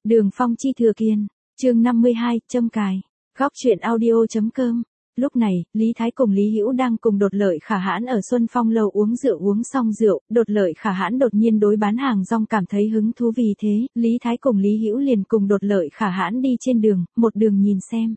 Đường Phong chi thừa kiên, chương 52, châm cài. Góc truyện audio.com. Lúc này, Lý Thái cùng Lý Hữu đang cùng Đột Lợi Khả Hãn ở Xuân Phong lầu uống xong rượu, Đột Lợi Khả Hãn đột nhiên đối bán hàng rong cảm thấy hứng thú, vì thế, Lý Thái cùng Lý Hữu liền cùng Đột Lợi Khả Hãn đi trên đường, một đường nhìn xem.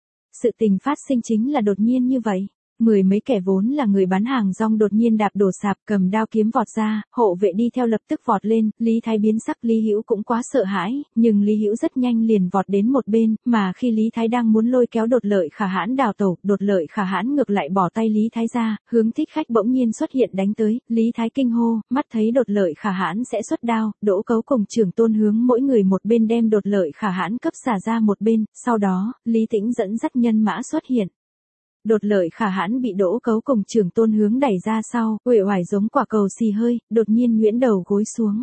Sự tình phát sinh chính là đột nhiên như vậy. Mười mấy kẻ vốn là người bán hàng rong đột nhiên đạp đổ sạp, cầm đao kiếm vọt ra, hộ vệ đi theo lập tức vọt lên, Lý Thái biến sắc, Lý Hữu cũng quá sợ hãi, nhưng Lý Hữu rất nhanh liền vọt đến một bên, mà khi Lý Thái đang muốn lôi kéo Đột Lợi Khả Hãn đào tẩu, Đột Lợi Khả Hãn ngược lại bỏ tay Lý Thái ra, hướng thích khách bỗng nhiên xuất hiện đánh tới, Lý Thái kinh hô, mắt thấy Đột Lợi Khả Hãn sẽ xuất đao, Đỗ Cấu cùng Trưởng Tôn hướng mỗi người một bên đem Đột Lợi Khả Hãn cấp xả ra một bên, sau đó, Lý Tĩnh dẫn dắt nhân mã xuất hiện. Đột Lợi Khả Hãn bị Đỗ Cấu cùng Trưởng Tôn hướng đẩy ra sau, uể oải giống quả cầu xì hơi, đột nhiên nhuyễn đầu gối xuống.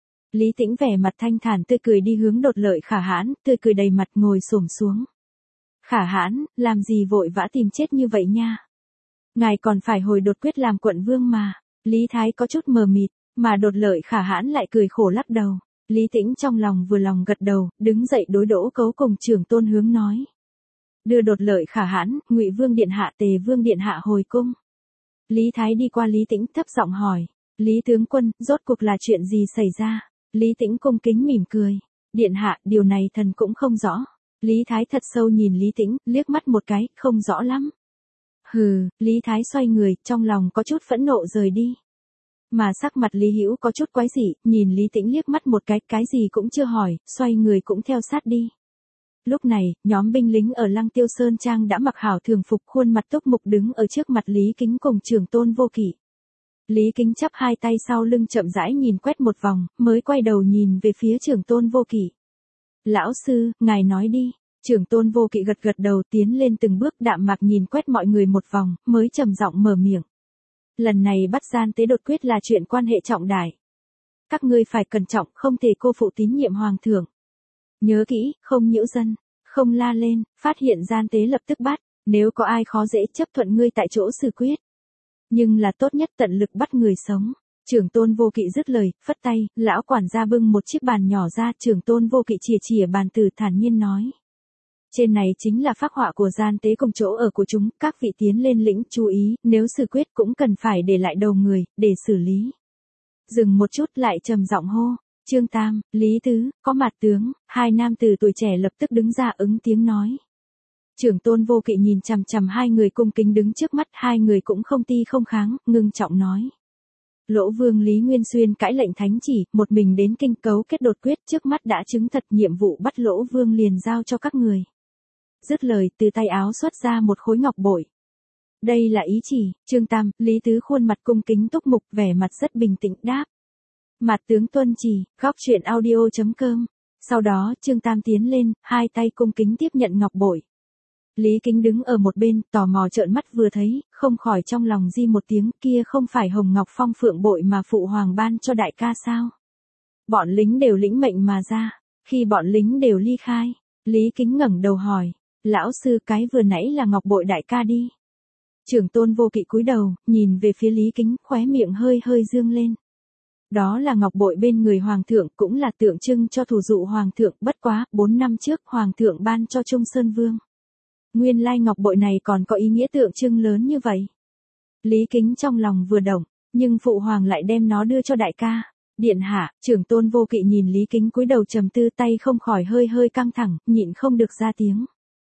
Lý Tĩnh vẻ mặt thanh thản tươi cười đi hướng Đột Lợi Khả Hãn, tươi cười đầy mặt ngồi xổm xuống. Khả Hãn, làm gì vội vã tìm chết như vậy nha? Ngài còn phải hồi đột quyết làm quận vương mà. Lý Thái có chút mờ mịt, mà Đột Lợi Khả Hãn lại cười khổ lắc đầu. Lý Tĩnh trong lòng vừa lòng gật đầu, đứng dậy đối Đỗ Cấu cùng Trưởng Tôn hướng nói. Đưa Đột Lợi Khả Hãn, Ngụy Vương điện hạ, Tề Vương điện hạ hồi cung. Lý Thái đi qua Lý Tĩnh thấp giọng hỏi, Lý tướng quân, rốt cuộc là chuyện gì xảy ra? Lý Tĩnh cung kính mỉm cười, điện hạ, điều này thần cũng không rõ. Lý Thái thật sâu nhìn Lý Tĩnh, liếc mắt một cái, không rõ lắm. Hừ, Lý Thái xoay người, trong lòng có chút phẫn nộ rời đi. Mà sắc mặt Lý Hữu có chút quái dị, nhìn Lý Tĩnh liếc mắt một cái gì cũng chưa hỏi, xoay người cũng theo sát đi. Lúc này, nhóm binh lính ở Lăng Tiêu Sơn Trang đã mặc hảo thường phục, khuôn mặt túc mục đứng ở trước mặt Lý Kính cùng Trưởng Tôn Vô Kỵ. Lý Kính chắp hai tay sau lưng chậm rãi nhìn quét một vòng, mới quay đầu nhìn về phía Trưởng Tôn Vô Kỵ. Lão sư, ngài nói đi. Trưởng Tôn Vô Kỵ gật đầu tiến lên từng bước đạm mạc nhìn quét mọi người một vòng, mới trầm giọng mở miệng. Lần này bắt gian tế đột quyết là chuyện quan hệ trọng đại. Các ngươi phải cẩn trọng, không thể cô phụ tín nhiệm hoàng thượng. Nhớ kỹ, không nhiễu dân, không la lên, phát hiện gian tế lập tức bắt, nếu có ai khó dễ chấp thuận ngươi tại chỗ xử quyết. Nhưng là tốt nhất tận lực bắt người sống. Trưởng Tôn Vô Kỵ dứt lời, phất tay, lão quản gia bưng một chiếc bàn nhỏ ra, Trưởng Tôn Vô Kỵ chìa bàn từ thản nhiên nói. Trên này chính là phác họa của gian tế cùng chỗ ở của chúng, các vị tiến lên lĩnh chú ý, nếu xử quyết cũng cần phải để lại đầu người, để xử lý. Dừng một chút lại trầm giọng hô. Trương Tam, Lý Tứ, có mặt tướng, hai nam tử tuổi trẻ lập tức đứng ra ứng tiếng nói. Trưởng Tôn Vô Kỵ nhìn chằm chằm hai người cung kính đứng trước mắt, hai người cũng không ti không kháng, ngưng trọng nói. Lỗ Vương Lý Nguyên Xuyên cãi lệnh thánh chỉ, một mình đến kinh cấu kết đột quyết, trước mắt đã chứng thật, nhiệm vụ bắt Lỗ Vương liền giao cho các người. Dứt lời, từ tay áo xuất ra một khối ngọc bội. Đây là ý chỉ. Trương Tam, Lý Tứ khuôn mặt cung kính túc mục, vẻ mặt rất bình tĩnh đáp. Mặt tướng tuân chỉ. Góc truyện audio.com. Sau đó, Trương Tam tiến lên, hai tay cung kính tiếp nhận ngọc bội. Lý Kính đứng ở một bên, tò mò trợn mắt vừa thấy, không khỏi trong lòng di một tiếng, kia không phải Hồng Ngọc Phong Phượng bội mà phụ hoàng ban cho đại ca sao? Bọn lính đều lĩnh mệnh mà ra, khi bọn lính đều ly khai, Lý Kính ngẩng đầu hỏi, lão sư, cái vừa nãy là ngọc bội đại ca đi. Trưởng Tôn Vô Kỵ cúi đầu, nhìn về phía Lý Kính, khóe miệng hơi dương lên. Đó là ngọc bội bên người hoàng thượng, cũng là tượng trưng cho thủ dụ hoàng thượng, bất quá, 4 năm trước hoàng thượng ban cho Trung Sơn Vương. Nguyên lai ngọc bội này còn có ý nghĩa tượng trưng lớn như vậy. Lý Kính trong lòng vừa động, nhưng phụ hoàng lại đem nó đưa cho đại ca. Điện hạ, Trưởng Tôn Vô Kỵ nhìn Lý Kính cúi đầu trầm tư, tay không khỏi hơi căng thẳng, nhịn không được ra tiếng.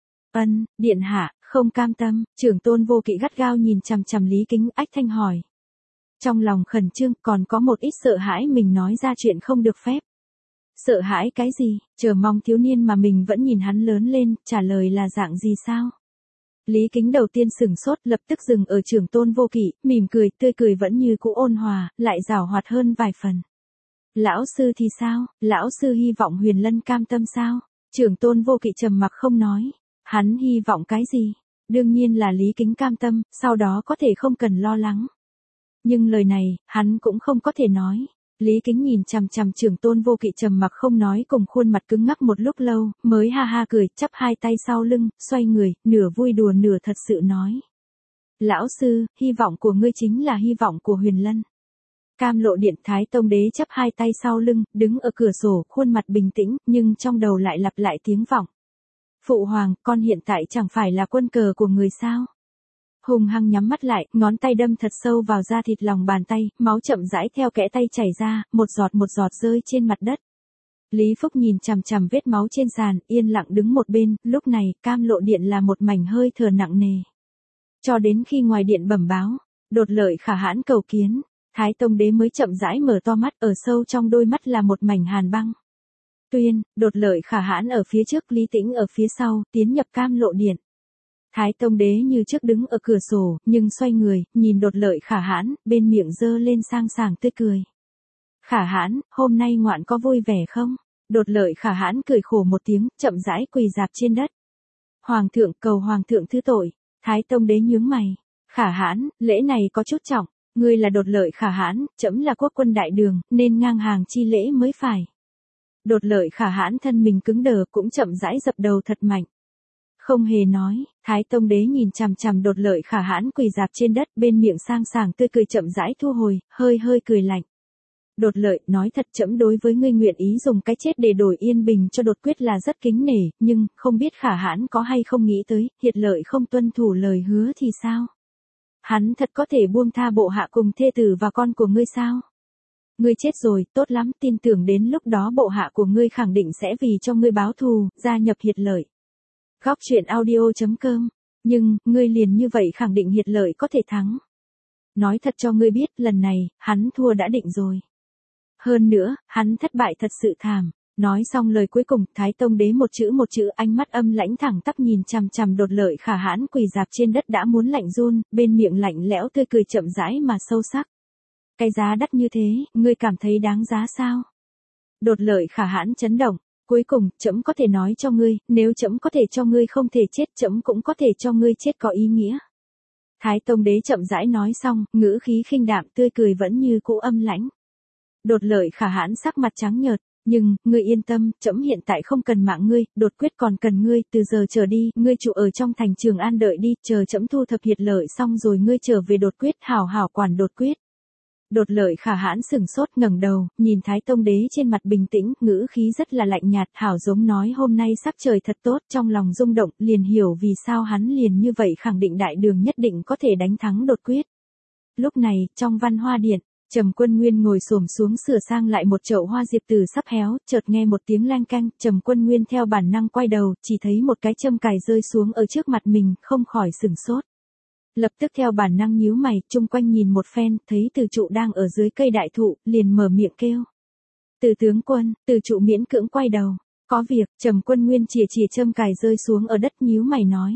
Điện hạ, không cam tâm. Trưởng Tôn Vô Kỵ gắt gao nhìn chằm chằm Lý Kính, ách thanh hỏi. Trong lòng khẩn trương, còn có một ít sợ hãi mình nói ra chuyện không được phép. Sợ hãi cái gì? Chờ mong thiếu niên mà mình vẫn nhìn hắn lớn lên, trả lời là dạng gì sao? Lý Kính đầu tiên sửng sốt, lập tức dừng ở Trưởng Tôn Vô Kỵ, mỉm cười, tươi cười vẫn như cũ ôn hòa, lại giảo hoạt hơn vài phần. Lão sư thì sao? Lão sư hy vọng Huyền Lân cam tâm sao? Trưởng Tôn Vô Kỵ trầm mặc không nói. Hắn hy vọng cái gì? Đương nhiên là Lý Kính cam tâm, sau đó có thể không cần lo lắng. Nhưng lời này, hắn cũng không có thể nói. Lý Kính nhìn chằm chằm Trưởng Tôn Vô Kỵ trầm mặc không nói, cùng khuôn mặt cứng ngắc một lúc lâu, mới ha ha cười, chắp hai tay sau lưng, xoay người, nửa vui đùa nửa thật sự nói. Lão sư, hy vọng của ngươi chính là hy vọng của Huyền Lân. Cam Lộ Điện. Thái Tông Đế chắp hai tay sau lưng, đứng ở cửa sổ, khuôn mặt bình tĩnh, nhưng trong đầu lại lặp lại tiếng vọng. Phụ hoàng, con hiện tại chẳng phải là quân cờ của người sao? Hùng hăng nhắm mắt lại, ngón tay đâm thật sâu vào da thịt lòng bàn tay, máu chậm rãi theo kẽ tay chảy ra, một giọt rơi trên mặt đất. Lý Phúc nhìn chằm chằm vết máu trên sàn, yên lặng đứng một bên, lúc này, Cam Lộ Điện là một mảnh hơi thở nặng nề. Cho đến khi ngoài điện bẩm báo, Đột Lợi Khả Hãn cầu kiến, Thái Tông Đế mới chậm rãi mở to mắt, ở sâu trong đôi mắt là một mảnh hàn băng. Tuyên, Đột Lợi Khả Hãn ở phía trước, Lý Tĩnh ở phía sau, tiến nhập Cam Lộ Điện. Thái Tông Đế như trước đứng ở cửa sổ, nhưng xoay người, nhìn Đột Lợi Khả Hãn, bên miệng giơ lên sang sảng tươi cười. Khả Hãn, hôm nay ngoạn có vui vẻ không? Đột Lợi Khả Hãn cười khổ một tiếng, chậm rãi quỳ rạp trên đất. Hoàng thượng, cầu hoàng thượng thứ tội. Thái Tông Đế nhướng mày. Khả Hãn, lễ này có chút trọng, ngươi là Đột Lợi Khả Hãn, trẫm là quốc quân đại đường, nên ngang hàng chi lễ mới phải. Đột Lợi Khả Hãn thân mình cứng đờ, cũng chậm rãi dập đầu thật mạnh. Không hề nói, Thái Tông Đế nhìn chằm chằm Đột Lợi Khả Hãn quỳ rạp trên đất, bên miệng sang sảng tươi cười chậm rãi thu hồi, hơi cười lạnh. Đột Lợi, nói thật, trẫm đối với ngươi nguyện ý dùng cái chết để đổi yên bình cho Đột Quyết là rất kính nể, nhưng không biết Khả Hãn có hay không nghĩ tới, Hiệt Lợi không tuân thủ lời hứa thì sao? Hắn thật có thể buông tha bộ hạ cùng thê tử và con của ngươi sao? Ngươi chết rồi, tốt lắm, tin tưởng đến lúc đó bộ hạ của ngươi khẳng định sẽ vì cho ngươi báo thù, gia nhập Hiệt Lợi. Góc truyện audio.com. Nhưng, ngươi liền như vậy khẳng định Hiệt Lợi có thể thắng. Nói thật cho ngươi biết, lần này, hắn thua đã định rồi. Hơn nữa, hắn thất bại thật sự thảm. Nói xong lời cuối cùng, Thái Tông Đế một chữ ánh mắt âm lãnh thẳng tắp nhìn chằm chằm Đột Lợi Khả Hãn quỳ rạp trên đất đã muốn lạnh run, bên miệng lạnh lẽo tươi cười chậm rãi mà sâu sắc. Cái giá đắt như thế, ngươi cảm thấy đáng giá sao? Đột Lợi Khả Hãn chấn động. Cuối cùng, trẫm có thể nói cho ngươi, nếu trẫm có thể cho ngươi không thể chết, trẫm cũng có thể cho ngươi chết có ý nghĩa. Thái Tông Đế chậm rãi nói xong, ngữ khí khinh đạm, tươi cười vẫn như cũ âm lãnh. Đột Lợi Khả Hãn sắc mặt trắng nhợt, nhưng, ngươi yên tâm, trẫm hiện tại không cần mạng ngươi, Đột Quyết còn cần ngươi, từ giờ trở đi, ngươi trụ ở trong thành Trường An đợi đi, chờ trẫm thu thập Hiệt Lợi xong rồi ngươi trở về Đột Quyết, hảo hảo quản Đột Quyết. Đột Lợi Khả Hãn sừng sốt ngẩng đầu, nhìn Thái Tông Đế trên mặt bình tĩnh, ngữ khí rất là lạnh nhạt, hảo giống nói hôm nay sắc trời thật tốt, trong lòng rung động, liền hiểu vì sao hắn liền như vậy khẳng định đại đường nhất định có thể đánh thắng Đột Quyết. Lúc này, trong Văn Hoa Điện, Trầm Quân Nguyên ngồi xổm xuống sửa sang lại một chậu hoa diệp tử sắp héo, chợt nghe một tiếng leng keng, Trầm Quân Nguyên theo bản năng quay đầu, chỉ thấy một cái châm cài rơi xuống ở trước mặt mình, không khỏi sửng sốt. Lập tức theo bản năng nhíu mày, chung quanh nhìn một phen, thấy Từ Trụ đang ở dưới cây đại thụ, liền mở miệng kêu. Từ tướng quân, Từ Trụ miễn cưỡng quay đầu. Có việc, Trầm Quân Nguyên chìa châm cài rơi xuống ở đất nhíu mày nói.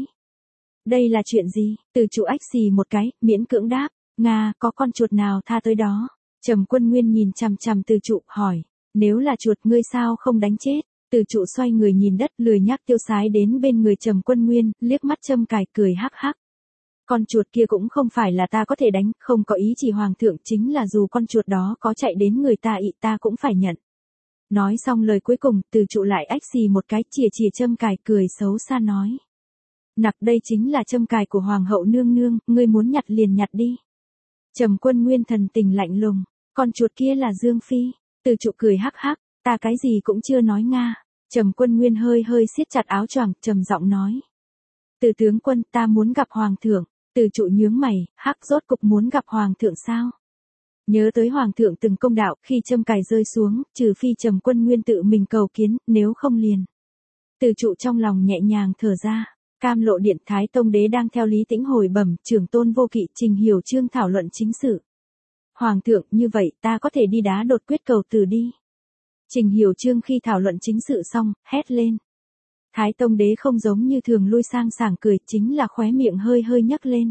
Đây là chuyện gì? Từ Trụ ách xì một cái, miễn cưỡng đáp. Nga, có con chuột nào tha tới đó? Trầm Quân Nguyên nhìn chằm chằm Từ Trụ, hỏi. Nếu là chuột ngươi sao không đánh chết? Từ Trụ xoay người nhìn đất, lười nhác tiêu sái đến bên người Trầm Quân Nguyên, liếc mắt châm cài cười hắc hắc. Con chuột kia cũng không phải là ta có thể đánh, không có ý chỉ hoàng thượng, chính là dù con chuột đó có chạy đến người ta ị ta cũng phải nhận. Nói xong lời cuối cùng, Từ Trụ lại ách xì một cái, chìa châm cài cười xấu xa nói. Nặc, đây chính là châm cài của hoàng hậu nương nương, ngươi muốn nhặt liền nhặt đi. Trầm Quân Nguyên thần tình lạnh lùng, con chuột kia là Dương Phi. Từ Trụ cười hắc hắc, ta cái gì cũng chưa nói Nga. Trầm Quân Nguyên hơi siết chặt áo choàng, trầm giọng nói. Từ tướng quân, ta muốn gặp hoàng thượng. Từ Trụ nhướng mày, hắc, rốt cục muốn gặp hoàng thượng sao? Nhớ tới hoàng thượng từng công đạo, khi châm cài rơi xuống, trừ phi Trầm Quân Nguyên tự mình cầu kiến, nếu không liền. Từ Trụ trong lòng nhẹ nhàng thở ra. Cam Lộ Điện, Thái Tông Đế đang theo Lý Tĩnh hồi bẩm, trưởng tôn Vô Kỵ, Trình Hiểu Chương thảo luận chính sự. Hoàng thượng, như vậy ta có thể đi đá Đột Quyết cầu từ đi. Trình Hiểu Chương khi thảo luận chính sự xong, hét lên. Thái Tông Đế không giống như thường lui sang sảng cười, chính là khóe miệng hơi nhấc lên.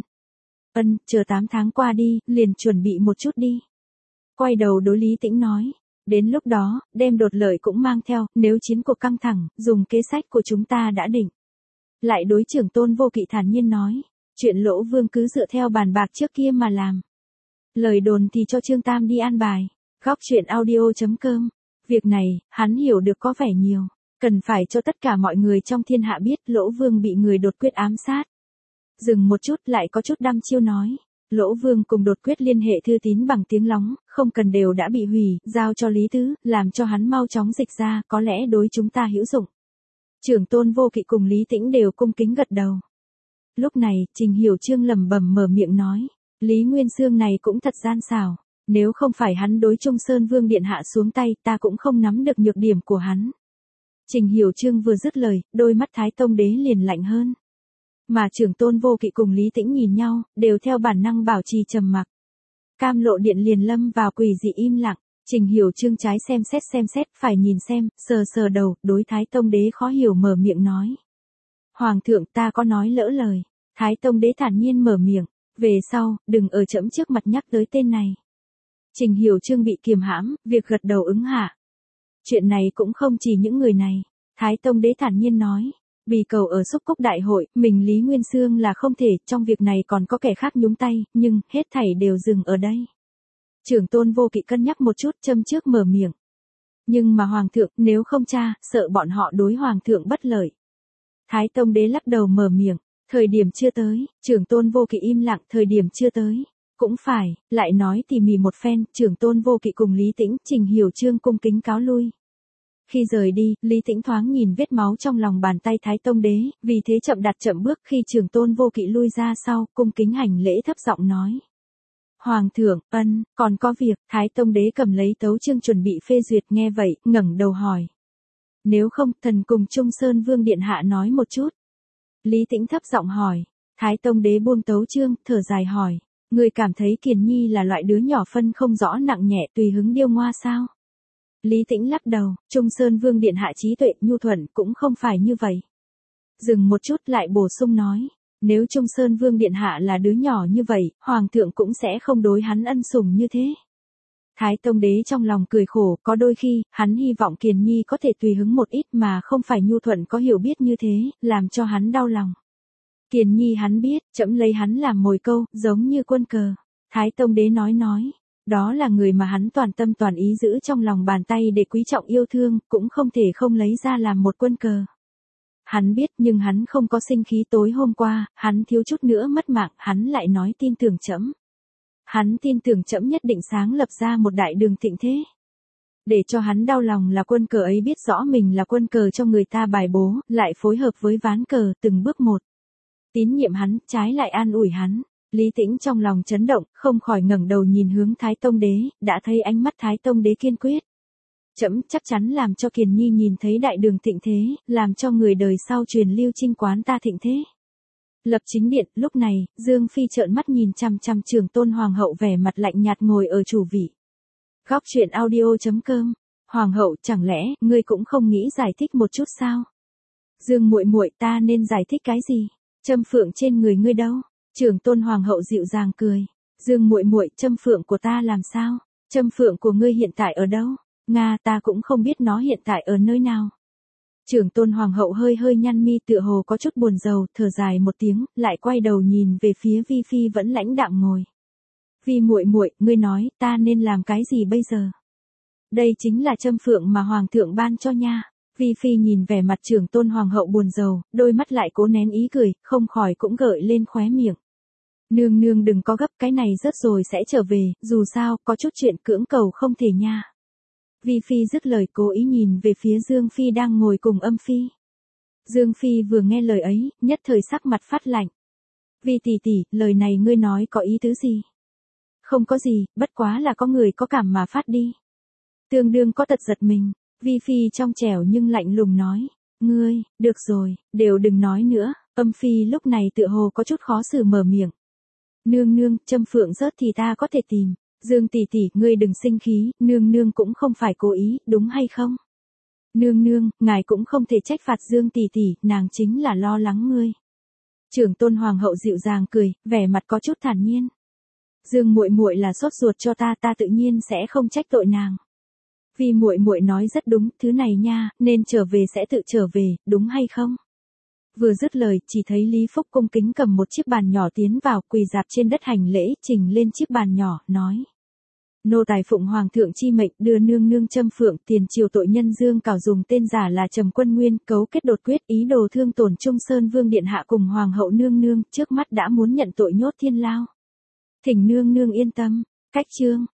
Chờ 8 tháng qua đi, liền chuẩn bị một chút đi. Quay đầu đối Lý Tĩnh nói. Đến lúc đó, đem Đột Lợi cũng mang theo, nếu chiến cuộc căng thẳng, dùng kế sách của chúng ta đã định. Lại đối trưởng tôn Vô Kỵ thản nhiên nói. Chuyện Lỗ Vương cứ dựa theo bàn bạc trước kia mà làm. Lời đồn thì cho Trương Tam đi an bài. Góc truyện audio.com. Việc này, hắn hiểu được có vẻ nhiều. Cần phải cho tất cả mọi người trong thiên hạ biết Lỗ Vương bị người Đột Quyết ám sát. Dừng một chút lại có chút đăm chiêu nói. Lỗ Vương cùng đột quyết liên hệ thư tín bằng tiếng lóng, không cần đều đã bị hủy, giao cho Lý Tứ, làm cho hắn mau chóng dịch ra, có lẽ đối chúng ta hữu dụng. Trưởng tôn Vô Kỵ cùng Lý Tĩnh đều cung kính gật đầu. Lúc này, Trình Hiểu Chương lẩm bẩm mở miệng nói, Lý Nguyên Xương này cũng thật gian xảo, nếu không phải hắn đối Trung Sơn Vương điện hạ xuống tay, ta cũng không nắm được nhược điểm của hắn. Trình Hiểu Chương vừa dứt lời, đôi mắt Thái Tông Đế liền lạnh hơn. Mà trưởng tôn Vô Kỵ cùng Lý Tĩnh nhìn nhau, đều theo bản năng bảo trì trầm mặc. Cam Lộ Điện liền lâm vào quỷ dị im lặng, Trình Hiểu Chương trái xem xét, phải nhìn xem, sờ sờ đầu, đối Thái Tông Đế khó hiểu mở miệng nói. Hoàng thượng, ta có nói lỡ lời. Thái Tông Đế thản nhiên mở miệng, về sau, đừng ở trẫm trước mặt nhắc tới tên này. Trình Hiểu Chương bị kiềm hãm, việc gật đầu ứng hạ. Chuyện này cũng không chỉ những người này. Thái Tông Đế thản nhiên nói. Bì cầu ở Xúc Cốc Đại hội, mình Lý Nguyên Xương là không thể, trong việc này còn có kẻ khác nhúng tay, nhưng, hết thảy đều dừng ở đây. Trưởng tôn Vô Kỵ cân nhắc một chút, châm trước mở miệng. Nhưng mà Hoàng thượng, nếu không tra, sợ bọn họ đối Hoàng thượng bất lợi. Thái Tông Đế lắc đầu mở miệng, thời điểm chưa tới, trưởng tôn Vô Kỵ im lặng, thời điểm chưa tới. Cũng phải, lại nói tỉ mỉ một phen, trưởng tôn Vô Kỵ cùng Lý Tĩnh, Trình Hiểu Chương cung kính cáo lui. Khi rời đi, Lý Tĩnh thoáng nhìn vết máu trong lòng bàn tay Thái Tông Đế, vì thế chậm đặt chậm bước khi trưởng tôn Vô Kỵ lui ra sau, cung kính hành lễ thấp giọng nói. Hoàng thượng, còn có việc, Thái Tông Đế cầm lấy tấu chương chuẩn bị phê duyệt nghe vậy, ngẩng đầu hỏi. Nếu không, thần cùng Trung Sơn Vương điện hạ nói một chút. Lý Tĩnh thấp giọng hỏi. Thái Tông Đế buông tấu chương, thở dài hỏi. Người cảm thấy Kiền Nhi là loại đứa nhỏ phân không rõ nặng nhẹ tùy hứng điêu ngoa sao? Lý Tĩnh lắc đầu, Trung Sơn Vương điện hạ trí tuệ nhu thuận cũng không phải như vậy. Dừng một chút lại bổ sung nói. Nếu Trung Sơn Vương điện hạ là đứa nhỏ như vậy, Hoàng thượng cũng sẽ không đối hắn ân sủng như thế. Thái Tông Đế trong lòng cười khổ, có đôi khi, hắn hy vọng Kiền Nhi có thể tùy hứng một ít mà không phải nhu thuận có hiểu biết như thế, làm cho hắn đau lòng. Kiền Nhi hắn biết, trẫm lấy hắn làm mồi câu, giống như quân cờ. Thái Tông Đế nói, đó là người mà hắn toàn tâm toàn ý giữ trong lòng bàn tay để quý trọng yêu thương, cũng không thể không lấy ra làm một quân cờ. Hắn biết nhưng hắn không có sinh khí tối hôm qua, hắn thiếu chút nữa mất mạng, hắn lại nói tin tưởng trẫm. Hắn tin tưởng trẫm nhất định sáng lập ra một đại đường thịnh thế. Để cho hắn đau lòng là quân cờ ấy biết rõ mình là quân cờ cho người ta bài bố, lại phối hợp với ván cờ từng bước một. Tín nhiệm hắn, trái lại an ủi hắn. Lý Tĩnh trong lòng chấn động, không khỏi ngẩng đầu nhìn hướng Thái Tông Đế, đã thấy ánh mắt Thái Tông Đế kiên quyết. Trẫm chắc chắn làm cho Kiền Nhi nhìn thấy đại đường thịnh thế, làm cho người đời sau truyền lưu Trinh quán ta thịnh thế. Lập chính điện, lúc này, Dương Phi trợn mắt nhìn chằm chằm trưởng tôn hoàng hậu vẻ mặt lạnh nhạt ngồi ở chủ vị. Góc truyện audio.com. Hoàng hậu, chẳng lẽ ngươi cũng không nghĩ giải thích một chút sao? Dương muội muội, ta nên giải thích cái gì? Châm phượng trên người ngươi đâu? Trưởng tôn hoàng hậu dịu dàng cười. Dương muội muội, châm phượng của ta làm sao? Châm phượng của ngươi hiện tại ở đâu? Nga, ta cũng không biết nó hiện tại ở nơi nào. Trưởng tôn hoàng hậu hơi hơi nhăn mi tựa hồ có chút buồn rầu, thở dài một tiếng, lại quay đầu nhìn về phía Vi Phi vẫn lãnh đạm ngồi. Vi muội muội, ngươi nói, ta nên làm cái gì bây giờ? Đây chính là châm phượng mà hoàng thượng ban cho nha. Vi Phi nhìn vẻ mặt trưởng tôn hoàng hậu buồn rầu, đôi mắt lại cố nén ý cười, không khỏi cũng gợi lên khóe miệng. Nương nương đừng có gấp, cái này rớt rồi sẽ trở về, dù sao, có chút chuyện cưỡng cầu không thể nha. Vi Phi dứt lời cố ý nhìn về phía Dương Phi đang ngồi cùng Âm Phi. Dương Phi vừa nghe lời ấy, nhất thời sắc mặt phát lạnh. Vi tỷ tỷ, lời này ngươi nói có ý tứ gì? Không có gì, bất quá là có người có cảm mà phát đi. Tương đương có tật giật mình, Vi Phi trong trẻo nhưng lạnh lùng nói. Ngươi, được rồi, đều đừng nói nữa. Âm Phi lúc này tựa hồ có chút khó xử mở miệng. Nương nương, châm phượng rớt thì ta có thể tìm. Dương tỷ tỷ, ngươi đừng sinh khí, nương nương cũng không phải cố ý, đúng hay không? Nương nương, ngài cũng không thể trách phạt Dương tỷ tỷ, nàng chính là lo lắng ngươi. Trưởng tôn hoàng hậu dịu dàng cười, vẻ mặt có chút thản nhiên. Dương muội muội là sốt ruột cho ta, ta tự nhiên sẽ không trách tội nàng. Vì muội muội nói rất đúng, thứ này nha, nên trở về sẽ tự trở về, đúng hay không? Vừa dứt lời, chỉ thấy Lý Phúc cung kính cầm một chiếc bàn nhỏ tiến vào, quỳ dạp trên đất hành lễ, trình lên chiếc bàn nhỏ, nói. Nô tài phụng hoàng thượng chi mệnh đưa nương nương châm phượng, tiền triều tội nhân Dương Cảo dùng tên giả là Trầm Quân Nguyên, cấu kết đột quyết ý đồ thương tổn Trung Sơn Vương điện hạ cùng hoàng hậu nương nương, trước mắt đã muốn nhận tội nhốt thiên lao. Thỉnh nương nương yên tâm. Cách chương.